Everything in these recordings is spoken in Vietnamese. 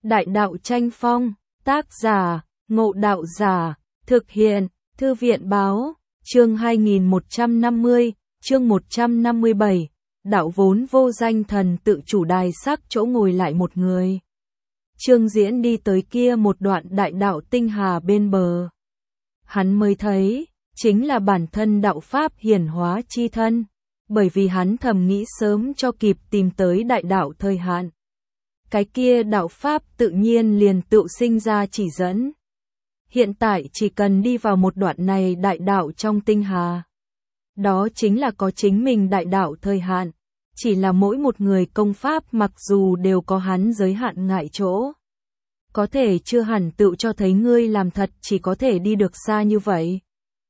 Đại đạo tranh phong, tác giả, Ngộ Đạo Giả, thực hiện, Thư viện báo, chương 2150, chương 157, đạo vốn vô danh thần tự chủ đài sắc chỗ ngồi lại một người. Trương Diễn đi tới kia một đoạn đại đạo tinh hà bên bờ. Hắn mới thấy, chính là bản thân đạo Pháp hiển hóa chi thân, bởi vì hắn thầm nghĩ sớm cho kịp tìm tới đại đạo thời hạn. Cái kia đạo Pháp tự nhiên liền tự sinh ra chỉ dẫn. Hiện tại chỉ cần đi vào một đoạn này đại đạo trong tinh hà. Đó chính là có chính mình đại đạo thời hạn. Chỉ là mỗi một người công pháp mặc dù đều có hắn giới hạn ngại chỗ. Có thể chưa hẳn tự cho thấy ngươi làm thật chỉ có thể đi được xa như vậy.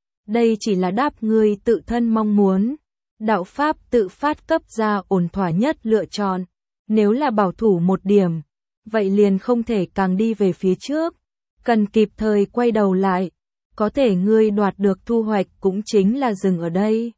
Đây chỉ là đáp ngươi tự thân mong muốn. Đạo Pháp tự phát cấp ra ổn thỏa nhất lựa chọn. Nếu là bảo thủ một điểm, vậy liền không thể càng đi về phía trước. Cần kịp thời quay đầu lại. Có thể ngươi đoạt được thu hoạch cũng chính là dừng ở đây.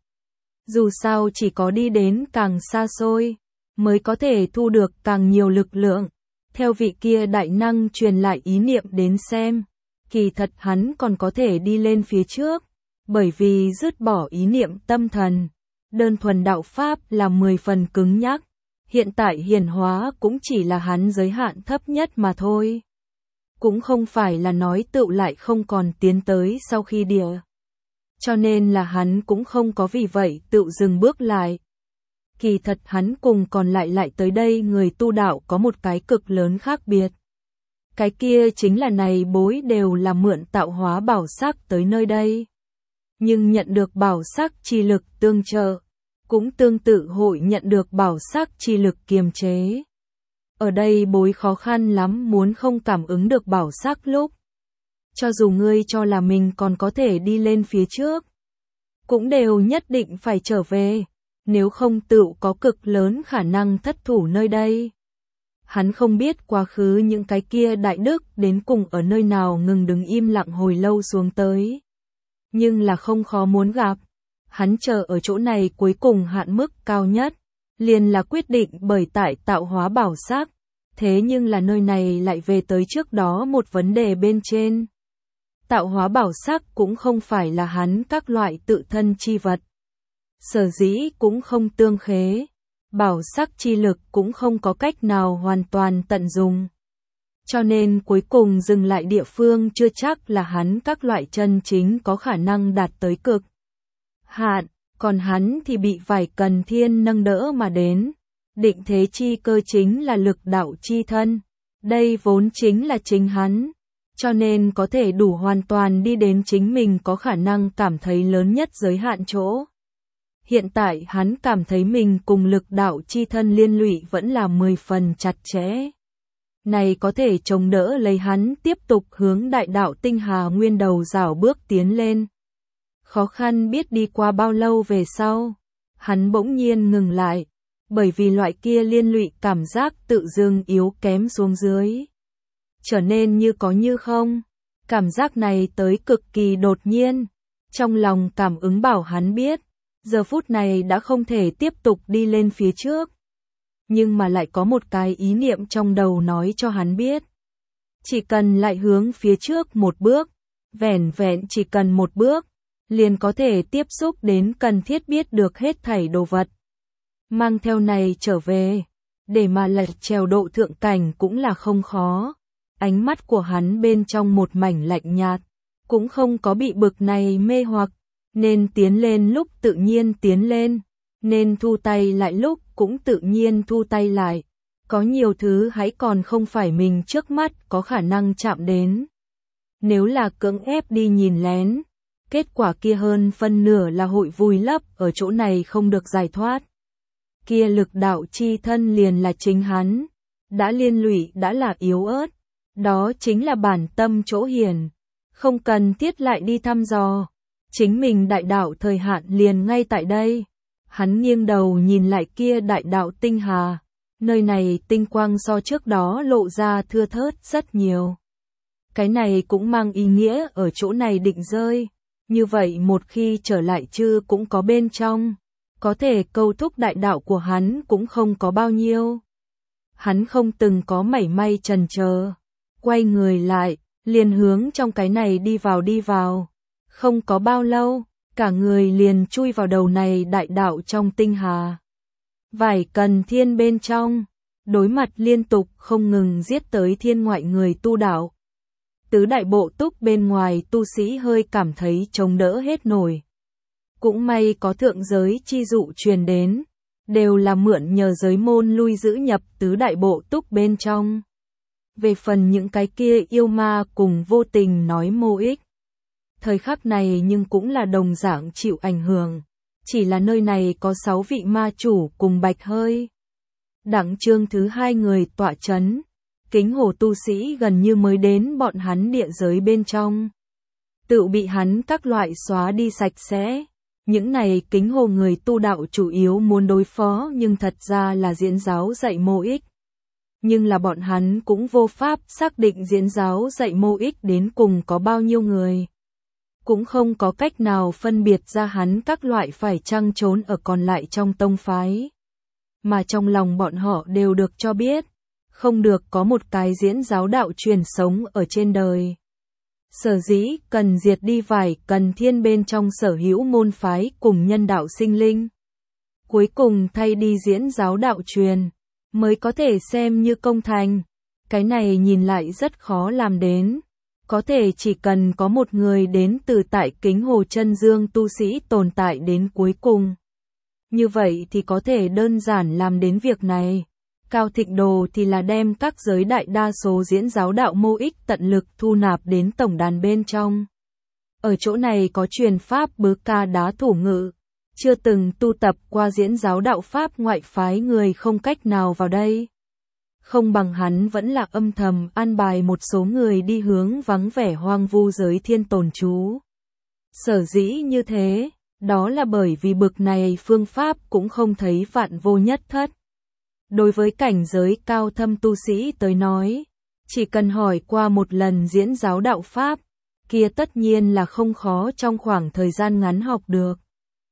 Dù sao chỉ có đi đến càng xa xôi, mới có thể thu được càng nhiều lực lượng. Theo vị kia đại năng truyền lại ý niệm đến xem, kỳ thật hắn còn có thể đi lên phía trước, bởi vì dứt bỏ ý niệm tâm thần. Đơn thuần đạo Pháp là 10 phần cứng nhắc, hiện tại hiển hóa cũng chỉ là hắn giới hạn thấp nhất mà thôi. Cũng không phải là nói tựu lại không còn tiến tới sau khi địa. Cho nên là hắn cũng không có vì vậy tựu dừng bước lại. Kỳ thật hắn cùng còn lại tới đây người tu đạo có một cái cực lớn khác biệt. Cái kia chính là này bối đều là mượn tạo hóa bảo sắc tới nơi đây. Nhưng nhận được bảo sắc chi lực tương trợ, cũng tương tự hội nhận được bảo sắc chi lực kiềm chế. Ở đây bối khó khăn lắm muốn không cảm ứng được bảo sắc lúc. Cho dù ngươi cho là mình còn có thể đi lên phía trước, cũng đều nhất định phải trở về, nếu không tựu có cực lớn khả năng thất thủ nơi đây. Hắn không biết quá khứ những cái kia đại đức đến cùng ở nơi nào ngừng đứng im lặng hồi lâu xuống tới. Nhưng là không khó muốn gặp, hắn chờ ở chỗ này cuối cùng hạn mức cao nhất, liền là quyết định bởi tại tạo hóa bảo sắc. Thế nhưng là nơi này lại về tới trước đó một vấn đề bên trên. Tạo hóa bảo sắc cũng không phải là hắn các loại tự thân chi vật. Sở dĩ cũng không tương khế. Bảo sắc chi lực cũng không có cách nào hoàn toàn tận dụng. Cho nên cuối cùng dừng lại địa phương chưa chắc là hắn các loại chân chính có khả năng đạt tới cực hạn. Còn hắn thì bị vài cần thiên nâng đỡ mà đến. Định thế chi cơ chính là lực đạo chi thân. Đây vốn chính là chính hắn. Cho nên có thể đủ hoàn toàn đi đến chính mình có khả năng cảm thấy lớn nhất giới hạn chỗ. Hiện tại hắn cảm thấy mình cùng lực đạo chi thân liên lụy vẫn là 10 phần chặt chẽ. Này có thể chống đỡ lấy hắn tiếp tục hướng đại đạo tinh hà nguyên đầu rảo bước tiến lên. Khó khăn biết đi qua bao lâu về sau, hắn bỗng nhiên ngừng lại. Bởi vì loại kia liên lụy cảm giác tự dưng yếu kém xuống dưới. Trở nên như có như không. Cảm giác này tới cực kỳ đột nhiên. Trong lòng cảm ứng bảo hắn biết. Giờ phút này đã không thể tiếp tục đi lên phía trước. Nhưng mà lại có một cái ý niệm trong đầu nói cho hắn biết. Chỉ cần lại hướng phía trước một bước. Vẻn vẹn chỉ cần một bước. Liền có thể tiếp xúc đến cần thiết biết được hết thảy đồ vật. Mang theo này trở về, để mà lật trèo độ thượng cảnh cũng là không khó. Ánh mắt của hắn bên trong một mảnh lạnh nhạt, cũng không có bị bực này mê hoặc, nên tiến lên lúc tự nhiên tiến lên, nên thu tay lại lúc cũng tự nhiên thu tay lại. Có nhiều thứ hãy còn không phải mình trước mắt có khả năng chạm đến. Nếu là cưỡng ép đi nhìn lén, kết quả kia hơn phân nửa là hội vùi lấp ở chỗ này không được giải thoát. Kia lực đạo chi thân liền là chính hắn, đã liên lụy đã là yếu ớt, đó chính là bản tâm chỗ hiển, không cần thiết lại đi thăm dò, chính mình đại đạo thời hạn liền ngay tại đây. Hắn nghiêng đầu nhìn lại kia đại đạo tinh hà, nơi này tinh quang so trước đó lộ ra thưa thớt rất nhiều. Cái này cũng mang ý nghĩa ở chỗ này định rơi, như vậy một khi trở lại chứ cũng có bên trong. Có thể câu thúc đại đạo của hắn cũng không có bao nhiêu. hắn không từng có mảy may chần chờ, quay người lại, liền hướng trong cái này đi vào. Không có bao lâu, cả người liền chui vào đầu này đại đạo trong tinh hà. Vải Cần Thiên bên trong, đối mặt liên tục không ngừng giết tới thiên ngoại người tu đạo. Tứ đại bộ túc bên ngoài tu sĩ hơi cảm thấy chống đỡ hết nổi. Cũng may có thượng giới chi dụ truyền đến, đều là mượn nhờ giới môn lui giữ nhập tứ đại bộ túc bên trong. Về phần những cái kia yêu ma cùng vô tình nói mô ích. Thời khắc này nhưng cũng là đồng dạng chịu ảnh hưởng. Chỉ là nơi này có 6 vị ma chủ cùng bạch hơi. Đặng chương thứ 2 người tọa chấn. Kính hồ tu sĩ gần như mới đến bọn hắn địa giới bên trong. Tự bị hắn các loại xóa đi sạch sẽ. Những này kính hồ người tu đạo chủ yếu muốn đối phó nhưng thật ra là diễn giáo dạy mô ích. Nhưng là bọn hắn cũng vô pháp xác định diễn giáo dạy mô ích đến cùng có bao nhiêu người. Cũng không có cách nào phân biệt ra hắn các loại phải chăng trốn ở còn lại trong tông phái. Mà trong lòng bọn họ đều được cho biết, không được có một cái diễn giáo đạo truyền sống ở trên đời. Sở dĩ cần diệt đi Vải Cần Thiên bên trong sở hữu môn phái cùng nhân đạo sinh linh. Cuối cùng thay đi diễn giáo đạo truyền, mới có thể xem như công thành. Cái này nhìn lại rất khó làm đến. Có thể chỉ cần có một người đến từ tại Kính Hồ Chân Dương tu sĩ tồn tại đến cuối cùng. Như vậy thì có thể đơn giản làm đến việc này. Cao Thịnh Đồ thì là đem các giới đại đa số diễn giáo đạo mô ích tận lực thu nạp đến tổng đàn bên trong. Ở chỗ này có truyền pháp Bứ Ca Đá thủ ngự. Chưa từng tu tập qua diễn giáo đạo pháp ngoại phái người không cách nào vào đây. Không bằng hắn vẫn là âm thầm an bài một số người đi hướng vắng vẻ hoang vu giới thiên tồn trú. Sở dĩ như thế, đó là bởi vì bực này phương pháp cũng không thấy vạn vô nhất thất. Đối với cảnh giới cao thâm tu sĩ tới nói, chỉ cần hỏi qua một lần diễn giáo đạo pháp, kia tất nhiên là không khó trong khoảng thời gian ngắn học được.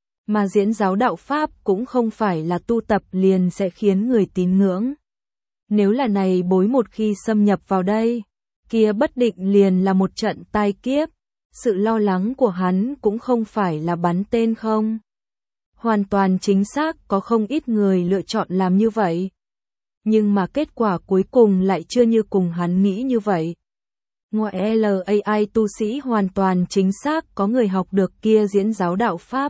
Mà diễn giáo đạo pháp cũng không phải là tu tập liền sẽ khiến người tín ngưỡng. Nếu là này bối một khi xâm nhập vào đây, kia bất định liền là một trận tai kiếp. Sự lo lắng của hắn cũng không phải là bắn tên không. Hoàn toàn chính xác có không ít người lựa chọn làm như vậy. Nhưng mà kết quả cuối cùng lại chưa như cùng hắn nghĩ như vậy. Ngoài LAI tu sĩ hoàn toàn chính xác có người học được kia diễn giáo đạo pháp.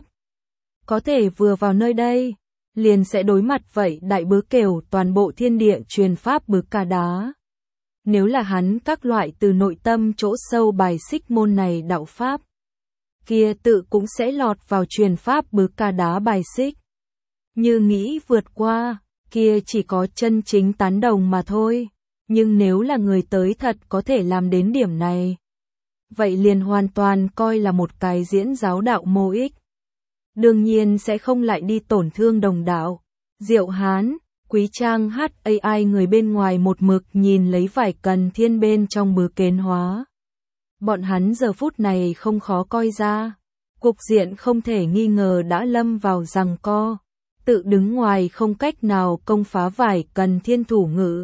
Có thể vừa vào nơi đây, liền sẽ đối mặt vậy đại bứ kều toàn bộ thiên địa truyền pháp Bứ Ca Đá. Nếu là hắn các loại từ nội tâm chỗ sâu bài xích môn này đạo pháp, kia tự cũng sẽ lọt vào truyền pháp Bứ Ca Đá bài xích. Như nghĩ vượt qua, kia chỉ có chân chính tán đồng mà thôi. Nhưng nếu là người tới thật có thể làm đến điểm này, vậy liền hoàn toàn coi là một cái diễn giáo đạo mô ích. Đương nhiên sẽ không lại đi tổn thương đồng đạo. Diệu Hán, Quý Trang HAI người bên ngoài một mực nhìn lấy Vải Cần Thiên bên trong bứ kén hóa. Bọn hắn giờ phút này không khó coi ra. Cục diện không thể nghi ngờ đã lâm vào giằng co. Tự đứng ngoài không cách nào công phá Vải Cần Thiên thủ ngự.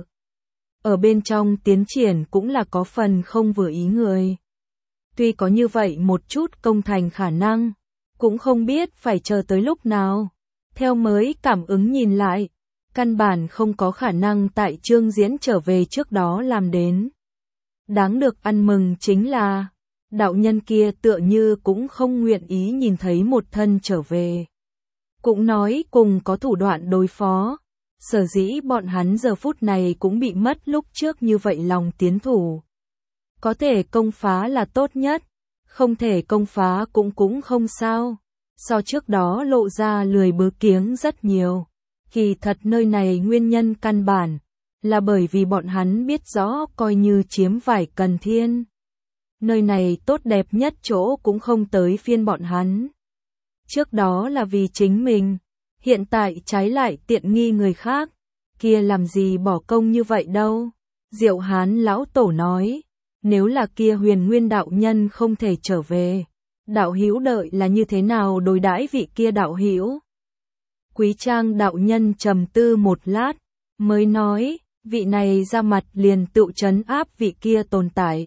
Ở bên trong tiến triển cũng là có phần không vừa ý người. Tuy có như vậy một chút công thành khả năng, cũng không biết phải chờ tới lúc nào. Theo mới cảm ứng nhìn lại, căn bản không có khả năng tại chương diễn trở về trước đó làm đến. Đáng được ăn mừng chính là, đạo nhân kia tựa như cũng không nguyện ý nhìn thấy một thân trở về. Cũng nói cùng có thủ đoạn đối phó, sở dĩ bọn hắn giờ phút này cũng bị mất lúc trước như vậy lòng tiến thủ. Có thể công phá là tốt nhất, không thể công phá cũng không sao. So trước đó lộ ra lười bứ kiếng rất nhiều. Kỳ thật nơi này nguyên nhân căn bản là bởi vì bọn hắn biết rõ coi như chiếm Vải Cần Thiên. Nơi này tốt đẹp nhất chỗ cũng không tới phiên bọn hắn. Trước đó là vì chính mình, hiện tại trái lại tiện nghi người khác, kia làm gì bỏ công như vậy đâu. Diệu Hán lão tổ nói, nếu là kia Huyền Nguyên đạo nhân không thể trở về, đạo hữu đợi là như thế nào đối đãi vị kia đạo hữu? Quý Trang đạo nhân trầm tư một lát, mới nói, vị này ra mặt liền tự trấn áp vị kia tồn tại.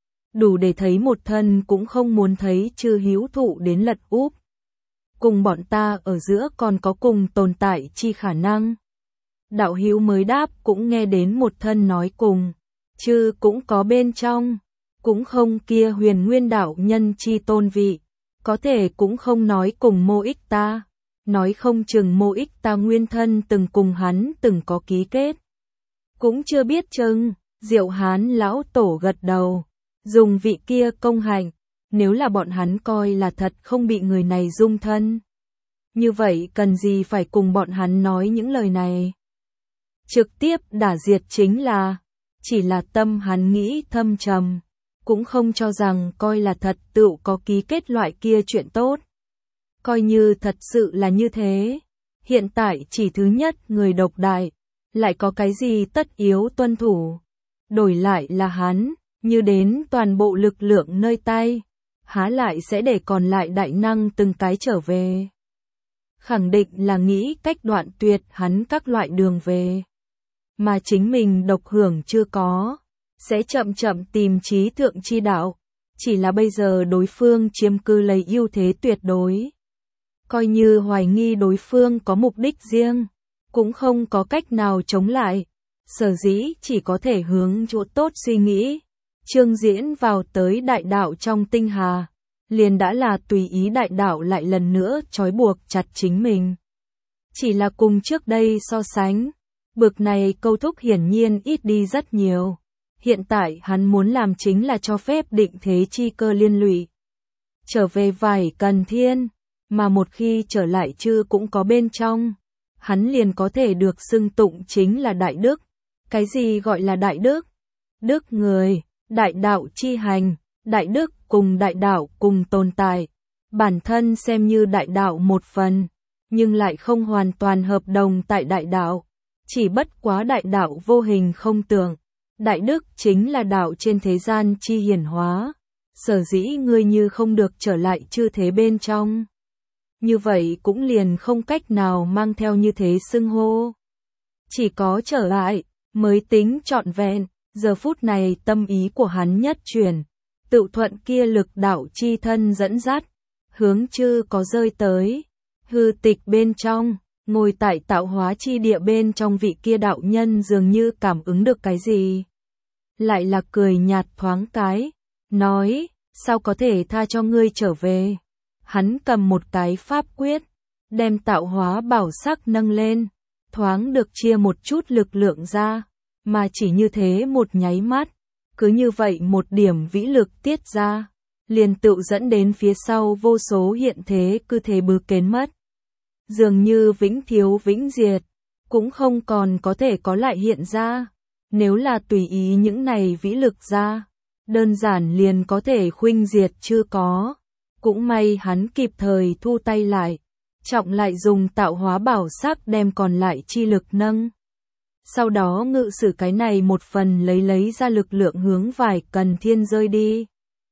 Đủ để thấy một thân cũng không muốn thấy chư hữu thụ đến lật úp. Cùng bọn ta ở giữa còn có cùng tồn tại chi khả năng. Đạo hữu mới đáp cũng nghe đến một thân nói cùng, chư cũng có bên trong, cũng không kia huyền nguyên đạo nhân chi tôn vị, có thể cũng không nói cùng Mô Ích ta, nói không chừng Mô Ích ta nguyên thân từng cùng hắn từng có ký kết. Cũng chưa biết chừng, Diệu Hán lão tổ gật đầu, dùng vị kia công hạnh, nếu là bọn hắn coi là thật không bị người này dung thân. Như vậy cần gì phải cùng bọn hắn nói những lời này? Trực tiếp đả diệt chính là, chỉ là tâm hắn nghĩ thâm trầm, cũng không cho rằng coi là thật tựu có ký kết loại kia chuyện tốt. Coi như thật sự là như thế, hiện tại chỉ thứ nhất người độc đại, lại có cái gì tất yếu tuân thủ. Đổi lại là hắn, như đến toàn bộ lực lượng nơi tay, há lại sẽ để còn lại đại năng từng cái trở về. Khẳng định là nghĩ cách đoạn tuyệt hắn các loại đường về. Mà chính mình độc hưởng chưa có, sẽ chậm chậm tìm trí thượng chi đạo, chỉ là bây giờ đối phương chiếm cư lấy ưu thế tuyệt đối. Coi như hoài nghi đối phương có mục đích riêng, cũng không có cách nào chống lại, sở dĩ chỉ có thể hướng chỗ tốt suy nghĩ. Trương Diễn vào tới đại đạo trong tinh hà, liền đã là tùy ý đại đạo lại lần nữa trói buộc chặt chính mình. Chỉ là cùng trước đây so sánh, bực này câu thúc hiển nhiên ít đi rất nhiều. Hiện tại hắn muốn làm chính là cho phép định thế chi cơ liên lụy. Trở về vài cần thiên, mà một khi trở lại chư cũng có bên trong, hắn liền có thể được xưng tụng chính là đại đức. Cái gì gọi là đại đức? Đức người, đại đạo chi hành, đại đức cùng đại đạo cùng tồn tại, bản thân xem như đại đạo một phần, nhưng lại không hoàn toàn hợp đồng tại đại đạo, chỉ bất quá đại đạo vô hình không tưởng. Đại đức chính là đạo trên thế gian chi hiển hóa, sở dĩ ngươi như không được trở lại chư thế bên trong. Như vậy cũng liền không cách nào mang theo như thế xưng hô. Chỉ có trở lại, mới tính trọn vẹn, giờ phút này tâm ý của hắn nhất chuyển, tự thuận kia lực đạo chi thân dẫn dắt, hướng chư có rơi tới, hư tịch bên trong. Ngồi tại tạo hóa chi địa bên trong vị kia đạo nhân dường như cảm ứng được cái gì. Lại là cười nhạt thoáng cái, nói, sao có thể tha cho ngươi trở về. Hắn cầm một cái pháp quyết, đem tạo hóa bảo sắc nâng lên, thoáng được chia một chút lực lượng ra, mà chỉ như thế một nháy mắt, cứ như vậy một điểm vĩ lực tiết ra, liền tự dẫn đến phía sau vô số hiện thế cứ thế bư kến mất. Dường như vĩnh thiếu vĩnh diệt, cũng không còn có thể có lại hiện ra. Nếu là tùy ý những này vĩ lực ra, đơn giản liền có thể khuynh diệt chưa có. Cũng may hắn kịp thời thu tay lại, trọng lại dùng tạo hóa bảo sắc đem còn lại chi lực nâng. Sau đó ngự sử cái này một phần lấy ra lực lượng hướng vài cần thiên rơi đi.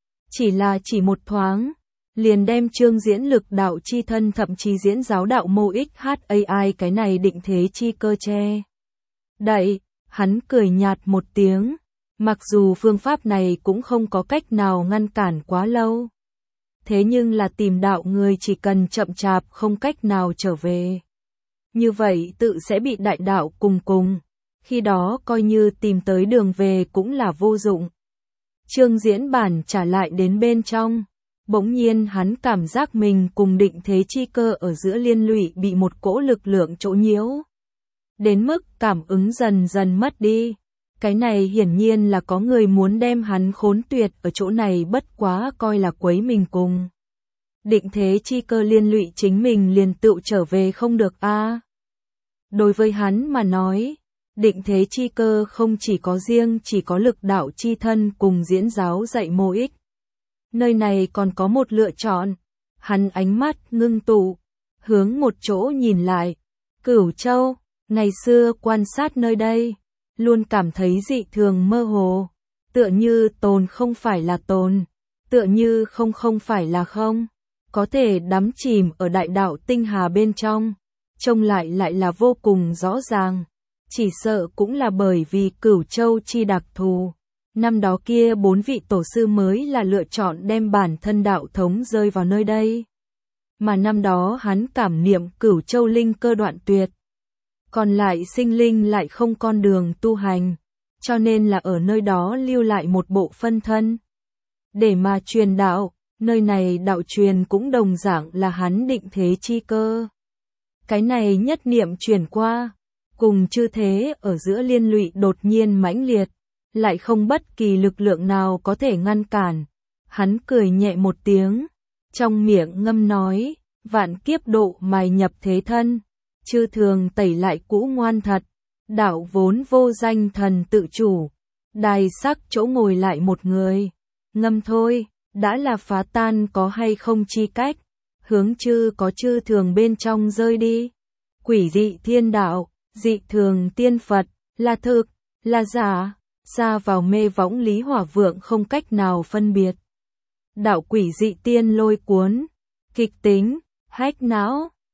Chỉ một thoáng, liền đem Trương Diễn lực đạo chi thân thậm chí diễn giáo đạo Mô Ích HAI cái này định thế chi cơ che. Đậy, hắn cười nhạt một tiếng, mặc dù phương pháp này cũng không có cách nào ngăn cản quá lâu. Thế nhưng là tìm đạo người chỉ cần chậm chạp không cách nào trở về. Như vậy tự sẽ bị đại đạo cùng, khi đó coi như tìm tới đường về cũng là vô dụng. Trương Diễn bản trả lại đến bên trong. Bỗng nhiên hắn cảm giác mình cùng định thế chi cơ ở giữa liên lụy bị một cỗ lực lượng chỗ nhiễu. Đến mức cảm ứng dần dần mất đi. Cái này hiển nhiên là có người muốn đem hắn khốn tuyệt ở chỗ này bất quá coi là quấy mình cùng. Định thế chi cơ liên lụy chính mình liền tự trở về không được a. Đối với hắn mà nói, định thế chi cơ không chỉ có riêng chỉ có lực đạo chi thân cùng diễn giáo dạy Mô Ích. Nơi này còn có một lựa chọn. Hắn ánh mắt ngưng tụ, hướng một chỗ nhìn lại. Cửu Châu, ngày xưa quan sát nơi đây, luôn cảm thấy dị thường mơ hồ. Tựa như tồn không phải là tồn, tựa như không phải là không. Có thể đắm chìm ở đại đạo tinh hà bên trong, trông lại là vô cùng rõ ràng. chỉ sợ cũng là bởi vì Cửu Châu chi đặc thù. Năm đó kia 4 vị tổ sư mới là lựa chọn đem bản thân đạo thống rơi vào nơi đây. Mà năm đó hắn cảm niệm Cửu Châu linh cơ đoạn tuyệt. Còn lại sinh linh lại không con đường tu hành, cho nên là ở nơi đó lưu lại một bộ phân thân. Để mà truyền đạo, nơi này đạo truyền cũng đồng dạng là hắn định thế chi cơ. Cái này nhất niệm truyền qua, cùng chư thế ở giữa liên lụy đột nhiên mãnh liệt, lại không bất kỳ lực lượng nào có thể ngăn cản. Hắn cười nhẹ một tiếng, trong miệng ngâm nói, vạn kiếp độ mài nhập thế thân, chư thường tẩy lại cũ ngoan thật, đạo vốn vô danh thần tự chủ, đài sắc chỗ ngồi lại một người, ngâm thôi, đã là phá tan có hay không chi cách, hướng chư có chư thường bên trong rơi đi, quỷ dị thiên đạo, dị thường tiên Phật, là thực, là giả, xa vào mê võng lý hỏa vượng không cách nào phân biệt. Đạo quỷ dị tiên lôi cuốn, kịch tính, hách não,